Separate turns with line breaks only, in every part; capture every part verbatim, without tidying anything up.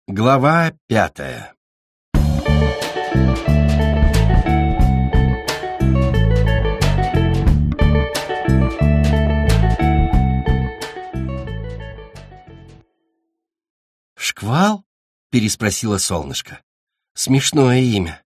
Глава пятая. «Шквал?» — переспросила солнышко. «Смешное имя».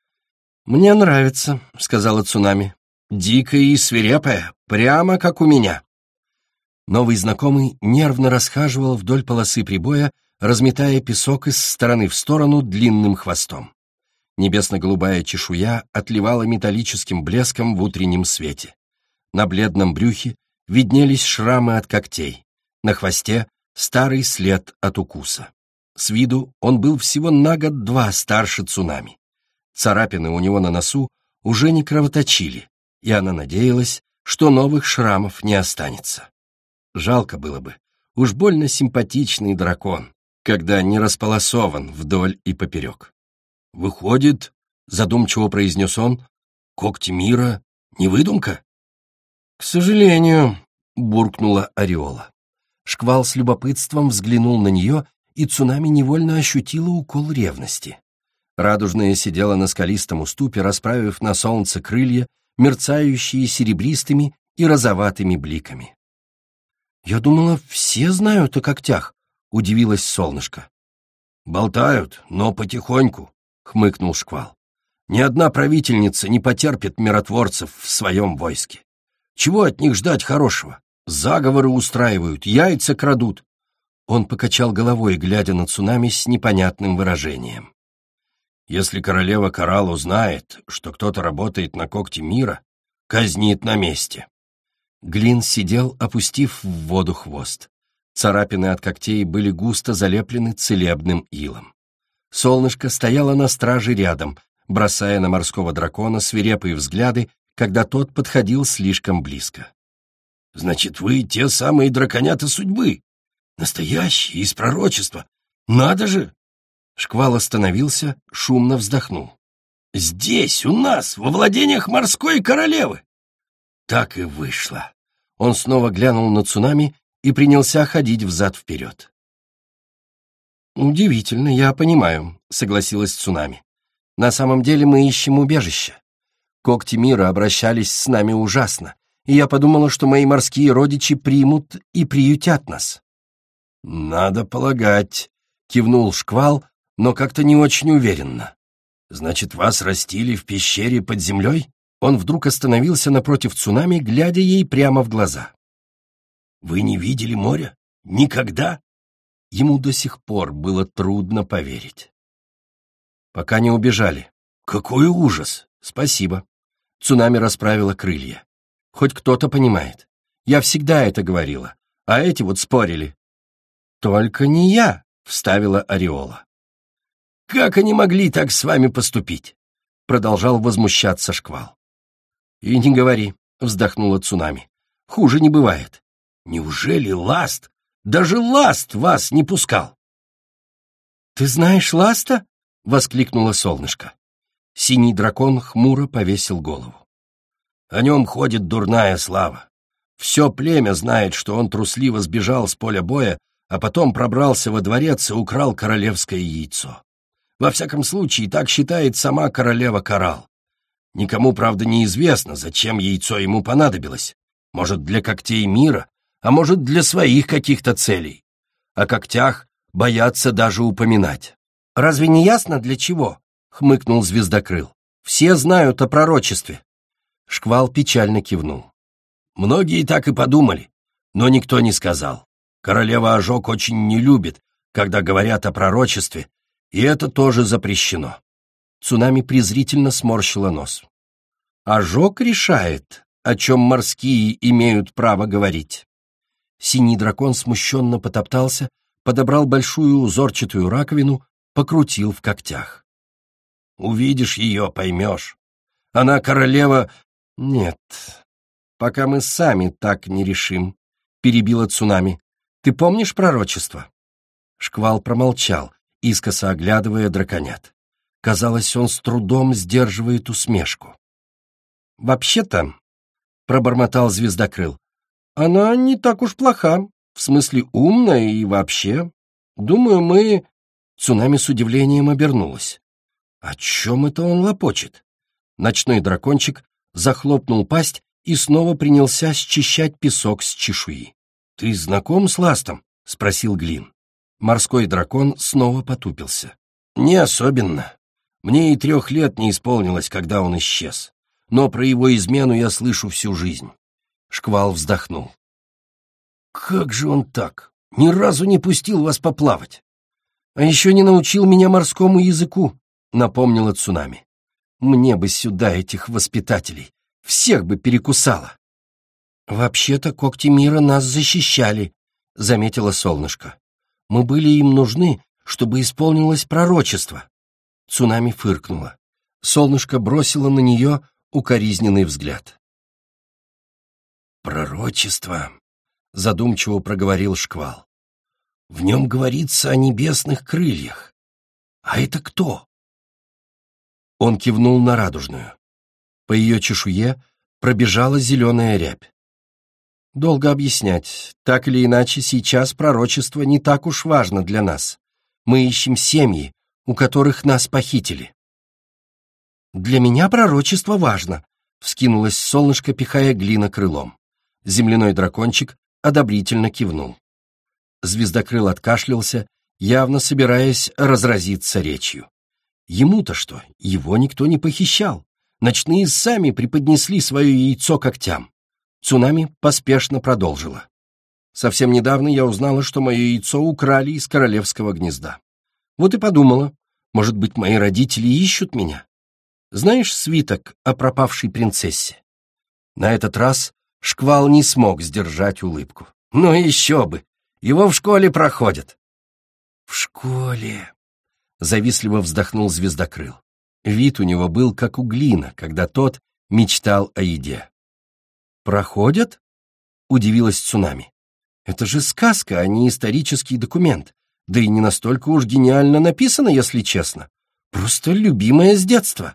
«Мне нравится», — сказала цунами. «Дикая и свирепая, прямо как у меня». Новый знакомый нервно расхаживал вдоль полосы прибоя, разметая песок из стороны в сторону длинным хвостом. Небесно-голубая чешуя отливала металлическим блеском в утреннем свете. На бледном брюхе виднелись шрамы от когтей, на хвосте старый след от укуса. С виду он был всего на год-два старше цунами. Царапины у него на носу уже не кровоточили, и она надеялась, что новых шрамов не останется. Жалко было бы, уж больно симпатичный дракон, когда не располосован вдоль и поперек. «Выходит, — задумчиво произнес он, — когти мира не выдумка?» «К сожалению, — буркнула Ореола. Шквал с любопытством взглянул на нее, и цунами невольно ощутила укол ревности. Радужная сидела на скалистом уступе, расправив на солнце крылья, мерцающие серебристыми и розоватыми бликами. «Я думала, все знают о когтях», — удивилась солнышко. «Болтают, но потихоньку», — хмыкнул Шквал. «Ни одна правительница не потерпит миротворцев в своем войске. Чего от них ждать хорошего? Заговоры устраивают, яйца крадут». Он покачал головой, глядя на цунами с непонятным выражением. «Если королева Коралл узнает, что кто-то работает на когте мира, казнит на месте». Глин сидел, опустив в воду хвост. Царапины от когтей были густо залеплены целебным илом. Солнышко стояло на страже рядом, бросая на морского дракона свирепые взгляды, когда тот подходил слишком близко. «Значит, вы те самые драконята судьбы? Настоящие, из пророчества? Надо же!» Шквал остановился, шумно вздохнул. «Здесь, у нас, во владениях морской королевы!» Так и вышло. Он снова глянул на цунами и принялся ходить взад-вперед. «Удивительно, я понимаю», — согласилась цунами. «На самом деле мы ищем убежище. Когти мира обращались с нами ужасно, и я подумала, что мои морские родичи примут и приютят нас». «Надо полагать», — кивнул Шквал, но как-то не очень уверенно. «Значит, вас растили в пещере под землей?» Он вдруг остановился напротив цунами, глядя ей прямо в глаза. «Вы не видели моря? Никогда?» Ему до сих пор было трудно поверить. «Пока не убежали». «Какой ужас! Спасибо». Цунами расправила крылья. «Хоть кто-то понимает. Я всегда это говорила, а эти вот спорили». «Только не я», — вставила Ореола. «Как они могли так с вами поступить?» — продолжал возмущаться Шквал. «И не говори», — вздохнула цунами. «Хуже не бывает». «Неужели Ласт, даже Ласт вас не пускал?» «Ты знаешь Ласта?» — воскликнула солнышко. Синий дракон хмуро повесил голову. «О нем ходит дурная слава. Все племя знает, что он трусливо сбежал с поля боя, а потом пробрался во дворец и украл королевское яйцо. Во всяком случае, так считает сама королева Коралл. Никому, правда, неизвестно, зачем яйцо ему понадобилось. Может, для когтей мира, а может, для своих каких-то целей. О когтях боятся даже упоминать. «Разве не ясно, для чего?» — хмыкнул Звездокрыл. «Все знают о пророчестве». Шквал печально кивнул. «Многие так и подумали, но никто не сказал. Королева Ожог очень не любит, когда говорят о пророчестве, и это тоже запрещено». Цунами презрительно сморщила нос. «Ожог решает, о чем морские имеют право говорить». Синий дракон смущенно потоптался, подобрал большую узорчатую раковину, покрутил в когтях. «Увидишь ее, поймешь. Она королева...» «Нет, пока мы сами так не решим», — перебила цунами. «Ты помнишь пророчество?» Шквал промолчал, искоса оглядывая драконят. Казалось, он с трудом сдерживает усмешку. «Вообще-то», — пробормотал Звездокрыл, — «она не так уж плоха, в смысле умная и вообще. Думаю, мы...» Цунами с удивлением обернулась. О чем это он лопочет? Ночной дракончик захлопнул пасть и снова принялся счищать песок с чешуи. «Ты знаком с Ластом?» — спросил Глин. Морской дракон снова потупился. «Не особенно. Мне и трех лет не исполнилось, когда он исчез. Но про его измену я слышу всю жизнь». Шквал вздохнул. «Как же он так? Ни разу не пустил вас поплавать. А еще не научил меня морскому языку», — напомнила Цунами. «Мне бы сюда этих воспитателей. Всех бы перекусало». «Вообще-то когти мира нас защищали», — заметила Солнышко. «Мы были им нужны, чтобы исполнилось пророчество». Цунами фыркнула. Солнышко бросило на нее укоризненный взгляд. «Пророчество», — задумчиво проговорил Шквал. «В нем говорится о небесных крыльях. А это кто?» Он кивнул на радужную. По ее чешуе пробежала зеленая рябь. «Долго объяснять. Так или иначе, сейчас пророчество не так уж важно для нас. Мы ищем семьи, у которых нас похитили». «Для меня пророчество важно», — вскинулось солнышко, пихая Глина крылом. Земляной дракончик одобрительно кивнул. Звездокрыл откашлялся, явно собираясь разразиться речью. Ему-то что, его никто не похищал. Ночные сами преподнесли свое яйцо когтям. Цунами поспешно продолжила. Совсем недавно я узнала, что мое яйцо украли из королевского гнезда. Вот и подумала, может быть, мои родители ищут меня. Знаешь свиток о пропавшей принцессе? На этот раз Шквал не смог сдержать улыбку. Ну еще бы! Его в школе проходят. В школе! Завистливо вздохнул Звездокрыл. Вид у него был как у Глина, когда тот мечтал о еде. «Проходят?» — удивилась Цунами. «Это же сказка, а не исторический документ. Да и не настолько уж гениально написано, если честно. Просто любимое с детства».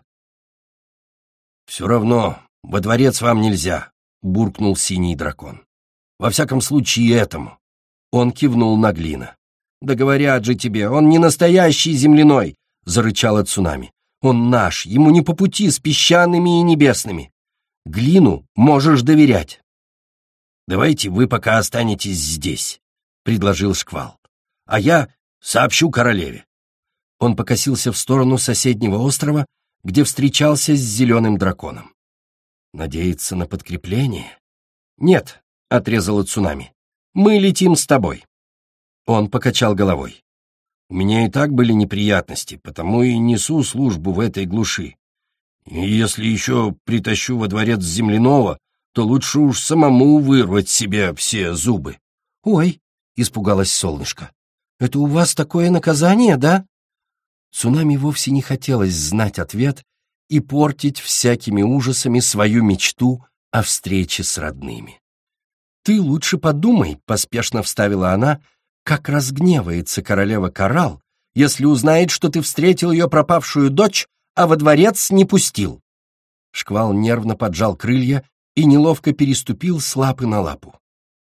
«Все равно во дворец вам нельзя», — буркнул синий дракон. «Во всяком случае этому». Он кивнул на Глина. «Да говорят же тебе, он не настоящий земляной», — зарычала Цунами. «Он наш, ему не по пути с песчаными и небесными. Глину можешь доверять». «Давайте вы пока останетесь здесь», — предложил Шквал. «А я сообщу королеве». Он покосился в сторону соседнего острова, где встречался с зеленым драконом. «Надеяться на подкрепление?» «Нет», — отрезала Цунами. «Мы летим с тобой». Он покачал головой. «У меня и так были неприятности, потому и несу службу в этой глуши. И если еще притащу во дворец земляного, то лучше уж самому вырвать себе все зубы». «Ой», — испугалась солнышко, — «это у вас такое наказание, да?» Цунами вовсе не хотелось знать ответ и портить всякими ужасами свою мечту о встрече с родными. «Ты лучше подумай», — поспешно вставила она, — «как разгневается королева Коралл, если узнает, что ты встретил ее пропавшую дочь, а во дворец не пустил». Шквал нервно поджал крылья и неловко переступил с лапы на лапу.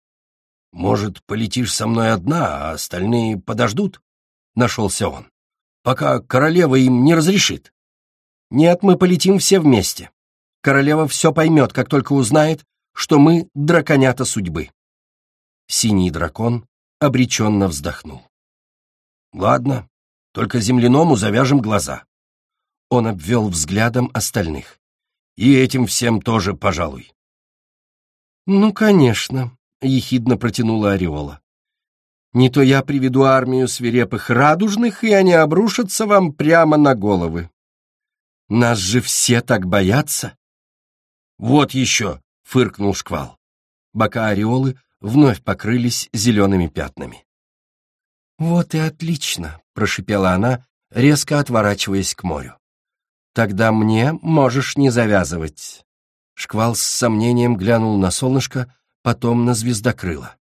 «Может, полетишь со мной одна, а остальные подождут?» — нашелся он. «Пока королева им не разрешит». «Нет, мы полетим все вместе. Королева все поймет, как только узнает, что мы драконята судьбы». Синий дракон обреченно вздохнул. «Ладно, только земляному завяжем глаза». Он обвел взглядом остальных. «И этим всем тоже, пожалуй». «Ну, конечно», — ехидно протянула Ореола. «Не то я приведу армию свирепых радужных, и они обрушатся вам прямо на головы. Нас же все так боятся». «Вот еще», — фыркнул Шквал. Бока Ореолы вновь покрылись зелеными пятнами. «Вот и отлично», — прошипела она, резко отворачиваясь к морю. «Тогда мне можешь не завязывать». Шквал с сомнением глянул на солнышко, потом на звездокрыло.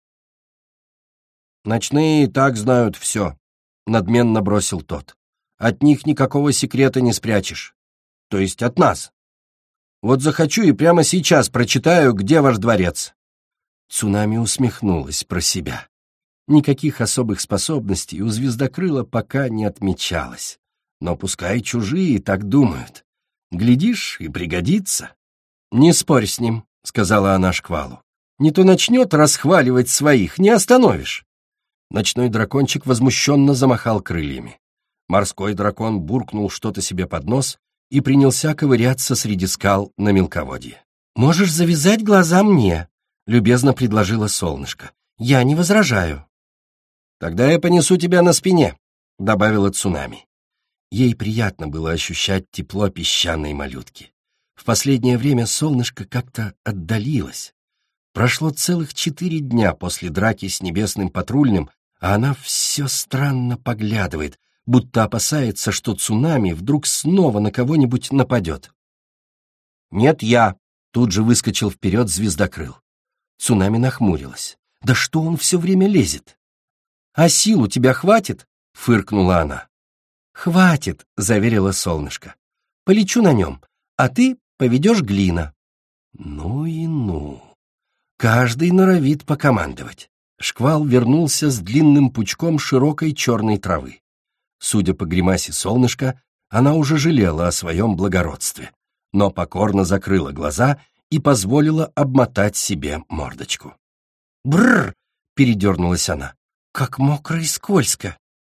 «Ночные и так знают все», — надменно бросил тот. «От них никакого секрета не спрячешь. То есть от нас. Вот захочу и прямо сейчас прочитаю, где ваш дворец». Цунами усмехнулась про себя. Никаких особых способностей у звездокрыла пока не отмечалось. Но пускай чужие так думают. Глядишь, и пригодится. «Не спорь с ним», — сказала она шквалу. «Не то начнет расхваливать своих, не остановишь». Ночной дракончик возмущенно замахал крыльями. Морской дракон буркнул что-то себе под нос и принялся ковыряться среди скал на мелководье. «Можешь завязать глаза мне», — любезно предложила солнышко. «Я не возражаю». «Тогда я понесу тебя на спине», — добавила цунами. Ей приятно было ощущать тепло песчаной малютки. В последнее время солнышко как-то отдалилось. Прошло целых четыре дня после драки с небесным патрульным, а она все странно поглядывает, будто опасается, что цунами вдруг снова на кого-нибудь нападет. «Нет, я!» — тут же выскочил вперед звездокрыл. Цунами нахмурилась. «Да что он все время лезет?» «А сил у тебя хватит?» — фыркнула она. «Хватит», — заверила солнышко. «Полечу на нем, а ты поведешь Глина». Ну и ну. Каждый норовит покомандовать. Шквал вернулся с длинным пучком широкой черной травы. Судя по гримасе солнышка, она уже жалела о своем благородстве, но покорно закрыла глаза и позволила обмотать себе мордочку. «Бррр!» — передернулась она. «Как мокро и скользко!»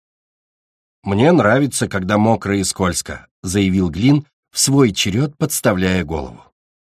«Мне нравится, когда мокро и скользко», — заявил Глин, в свой черед подставляя голову.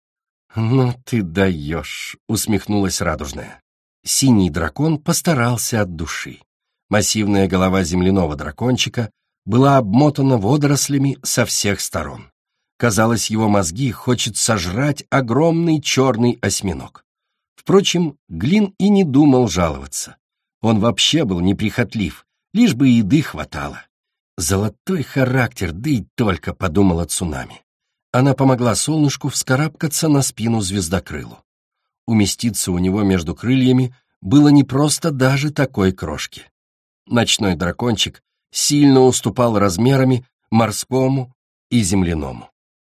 «Ну ты даешь», — усмехнулась радужная. Синий дракон постарался от души. Массивная голова земляного дракончика была обмотана водорослями со всех сторон. Казалось, его мозги хочет сожрать огромный черный осьминог. Впрочем, Глин и не думал жаловаться. Он вообще был неприхотлив, лишь бы еды хватало. «Золотой характер, да и только», — подумала цунами. Она помогла солнышку вскарабкаться на спину звездокрылу. Уместиться у него между крыльями было непросто даже такой крошки. Ночной дракончик сильно уступал размерами морскому и земляному.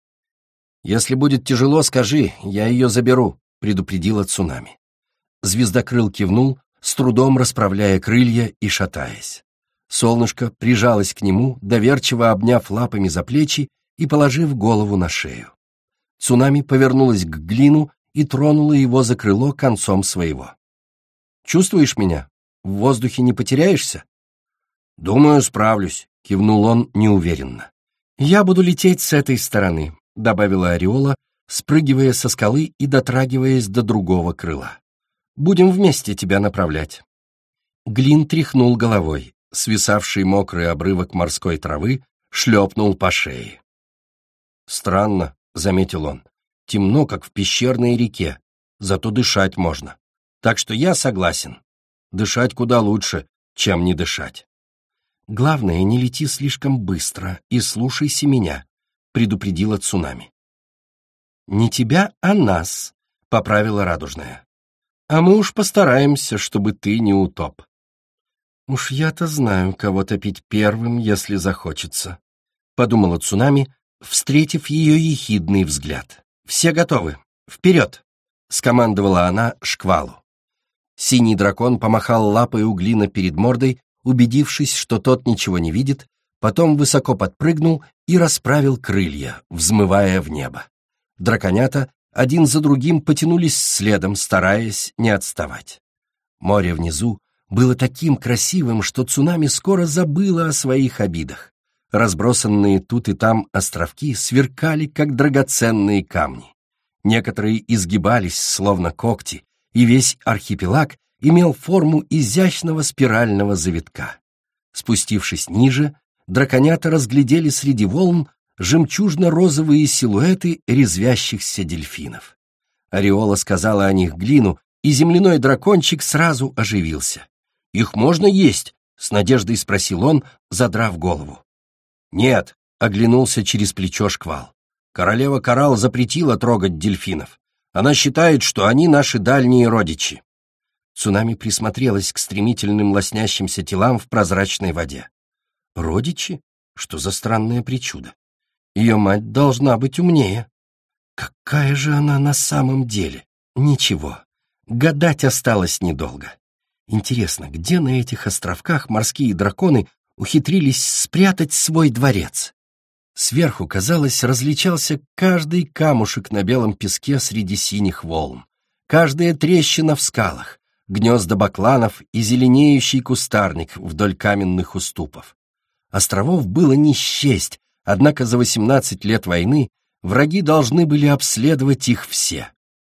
«Если будет тяжело, скажи, я ее заберу», — предупредила цунами. Звездокрыл кивнул, с трудом расправляя крылья и шатаясь. Солнышко прижалось к нему, доверчиво обняв лапами за плечи и положив голову на шею. Цунами повернулась к Глину и тронула его за крыло концом своего. «Чувствуешь меня? В воздухе не потеряешься?» «Думаю, справлюсь», — кивнул он неуверенно. «Я буду лететь с этой стороны», — добавила Ореола, спрыгивая со скалы и дотрагиваясь до другого крыла. «Будем вместе тебя направлять». Глин тряхнул головой. Свисавший мокрый обрывок морской травы шлепнул по шее. «Странно», — заметил он, — «темно, как в пещерной реке, зато дышать можно. Так что я согласен. Дышать куда лучше, чем не дышать». «Главное, не лети слишком быстро и слушайся меня», — предупредила цунами. «Не тебя, а нас», — поправила радужная. «А мы уж постараемся, чтобы ты не утоп». «Уж я-то знаю, кого топить первым, если захочется», — подумала цунами, встретив ее ехидный взгляд. «Все готовы. Вперед!» — скомандовала она шквалу. Синий дракон помахал лапой у Глина перед мордой, убедившись, что тот ничего не видит, потом высоко подпрыгнул и расправил крылья, взмывая в небо. Драконята один за другим потянулись следом, стараясь не отставать. Море внизу было таким красивым, что цунами скоро забыла о своих обидах. Разбросанные тут и там островки сверкали, как драгоценные камни. Некоторые изгибались, словно когти, и весь архипелаг имел форму изящного спирального завитка. Спустившись ниже, драконята разглядели среди волн жемчужно-розовые силуэты резвящихся дельфинов. Ореола сказала о них Глину, и земляной дракончик сразу оживился. «Их можно есть?» — с надеждой спросил он, задрав голову. «Нет», — оглянулся через плечо шквал. «Королева Коралл запретила трогать дельфинов. Она считает, что они наши дальние родичи». Цунами присмотрелась к стремительным лоснящимся телам в прозрачной воде. «Родичи? Что за странное причуда? Ее мать должна быть умнее. Какая же она на самом деле? Ничего, гадать осталось недолго. Интересно, где на этих островках морские драконы ухитрились спрятать свой дворец? Сверху, казалось, различался каждый камушек на белом песке среди синих волн, каждая трещина в скалах, гнезда бакланов и зеленеющий кустарник вдоль каменных уступов. Островов было не счесть, однако за восемнадцать лет войны враги должны были обследовать их все.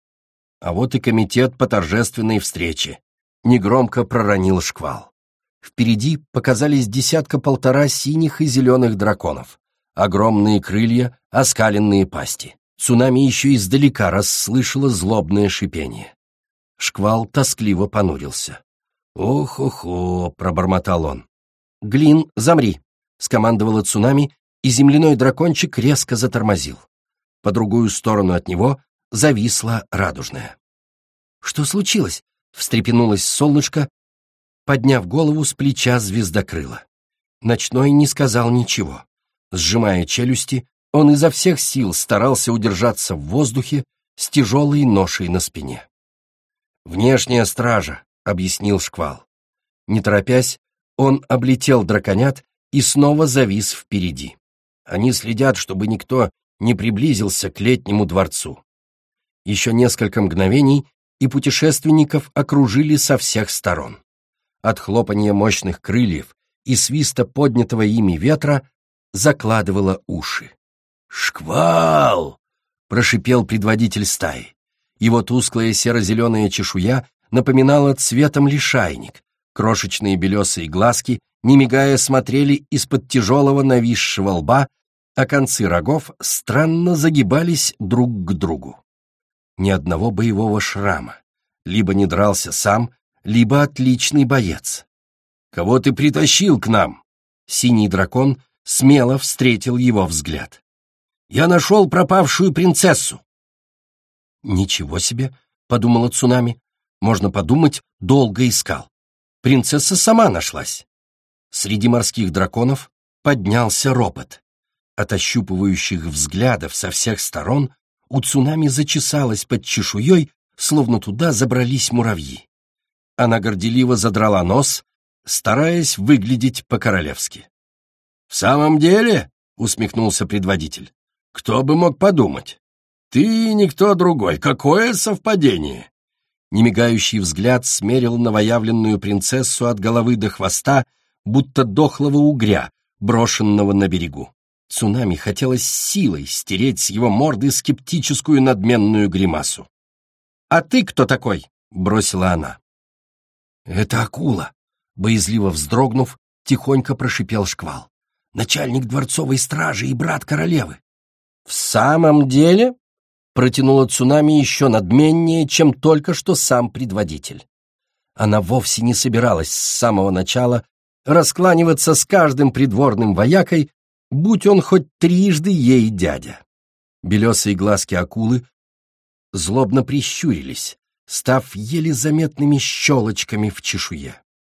А вот и комитет по торжественной встрече. Негромко проронил Шквал. Впереди показались десятка-полтора синих и зеленых драконов. Огромные крылья, оскаленные пасти. Цунами еще издалека расслышала злобное шипение. Шквал тоскливо понурился. «Ох-охо!» — пробормотал он. «Глин, замри!» — скомандовала Цунами, и земляной дракончик резко затормозил. По другую сторону от него зависла радужная. «Что случилось?» — встрепенулось солнышко, подняв голову с плеча звездокрыла. Ночной не сказал ничего. Сжимая челюсти, он изо всех сил старался удержаться в воздухе с тяжелой ношей на спине. «Внешняя стража», — объяснил Шквал. Не торопясь, он облетел драконят и снова завис впереди. Они следят, чтобы никто не приблизился к летнему дворцу. Еще несколько мгновений, и путешественников окружили со всех сторон. От хлопанья мощных крыльев и свиста поднятого ими ветра закладывало уши. «Шквал!» — прошипел предводитель стаи. Его тусклая серо-зеленая чешуя напоминала цветом лишайник. Крошечные белесые глазки, не мигая, смотрели из-под тяжелого нависшего лба, а концы рогов странно загибались друг к другу. Ни одного боевого шрама. Либо не дрался сам, либо отличный боец. «Кого ты притащил к нам?» Синий дракон смело встретил его взгляд. «Я нашел пропавшую принцессу». «Ничего себе!» — подумала Цунами. «Можно подумать, долго искал. Принцесса сама нашлась». Среди морских драконов поднялся ропот. От ощупывающих взглядов со всех сторон у Цунами зачесалась под чешуей, словно туда забрались муравьи. Она горделиво задрала нос, стараясь выглядеть по-королевски. «В самом деле?» — усмехнулся предводитель. «Кто бы мог подумать? Ты и никто другой. Какое совпадение!» Немигающий взгляд смерил новоявленную принцессу от головы до хвоста, будто дохлого угря, брошенного на берегу. Цунами хотелось силой стереть с его морды скептическую надменную гримасу. «А ты кто такой?» — бросила она. «Это акула», — боязливо вздрогнув, тихонько прошипел Шквал. «Начальник дворцовой стражи и брат королевы». «В самом деле?» — протянула Цунами еще надменнее, чем только что сам предводитель. Она вовсе не собиралась с самого начала раскланиваться с каждым придворным воякой, будь он хоть трижды ей дядя. Белесые глазки акулы злобно прищурились, став еле заметными щелочками в чешуе.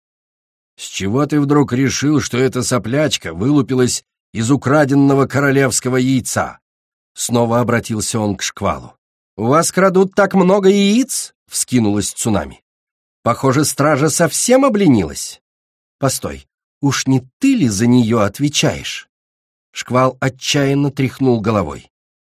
«С чего ты вдруг решил, что эта соплячка вылупилась из украденного королевского яйца?» Снова обратился он к Шквалу. «У вас крадут так много яиц?» — вскинулась Цунами. «Похоже, стража совсем обленилась. Постой, уж не ты ли за нее отвечаешь?» Шквал отчаянно тряхнул головой.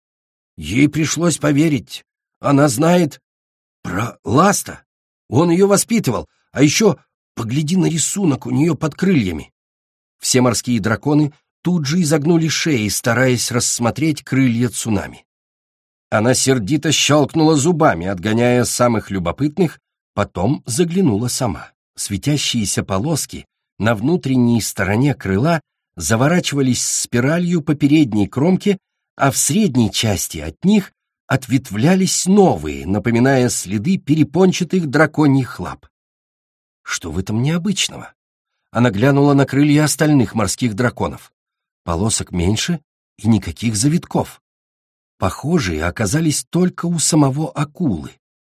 «Ей пришлось поверить. Она знает про Ласта. Он ее воспитывал. А еще погляди на рисунок у нее под крыльями». Все морские драконы тут же изогнули шеи, стараясь рассмотреть крылья Цунами. Она сердито щелкнула зубами, отгоняя самых любопытных, потом заглянула сама. Светящиеся полоски на внутренней стороне крыла заворачивались спиралью по передней кромке, а в средней части от них ответвлялись новые, напоминая следы перепончатых драконьих лап. Что в этом необычного? Она глянула на крылья остальных морских драконов. Полосок меньше и никаких завитков. Похожие оказались только у самого акулы.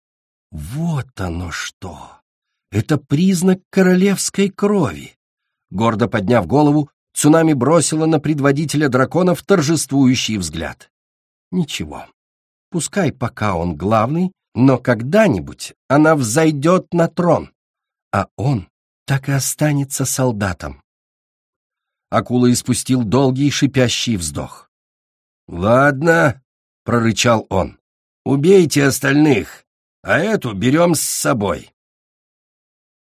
Вот оно что! Это признак королевской крови. Гордо подняв голову, Цунами бросила на предводителя драконов торжествующий взгляд. Ничего, пускай пока он главный, но когда-нибудь она взойдет на трон. а он так и останется солдатом. Акула испустил долгий шипящий вздох. «Ладно», — прорычал он, — «убейте остальных, а эту берем с собой».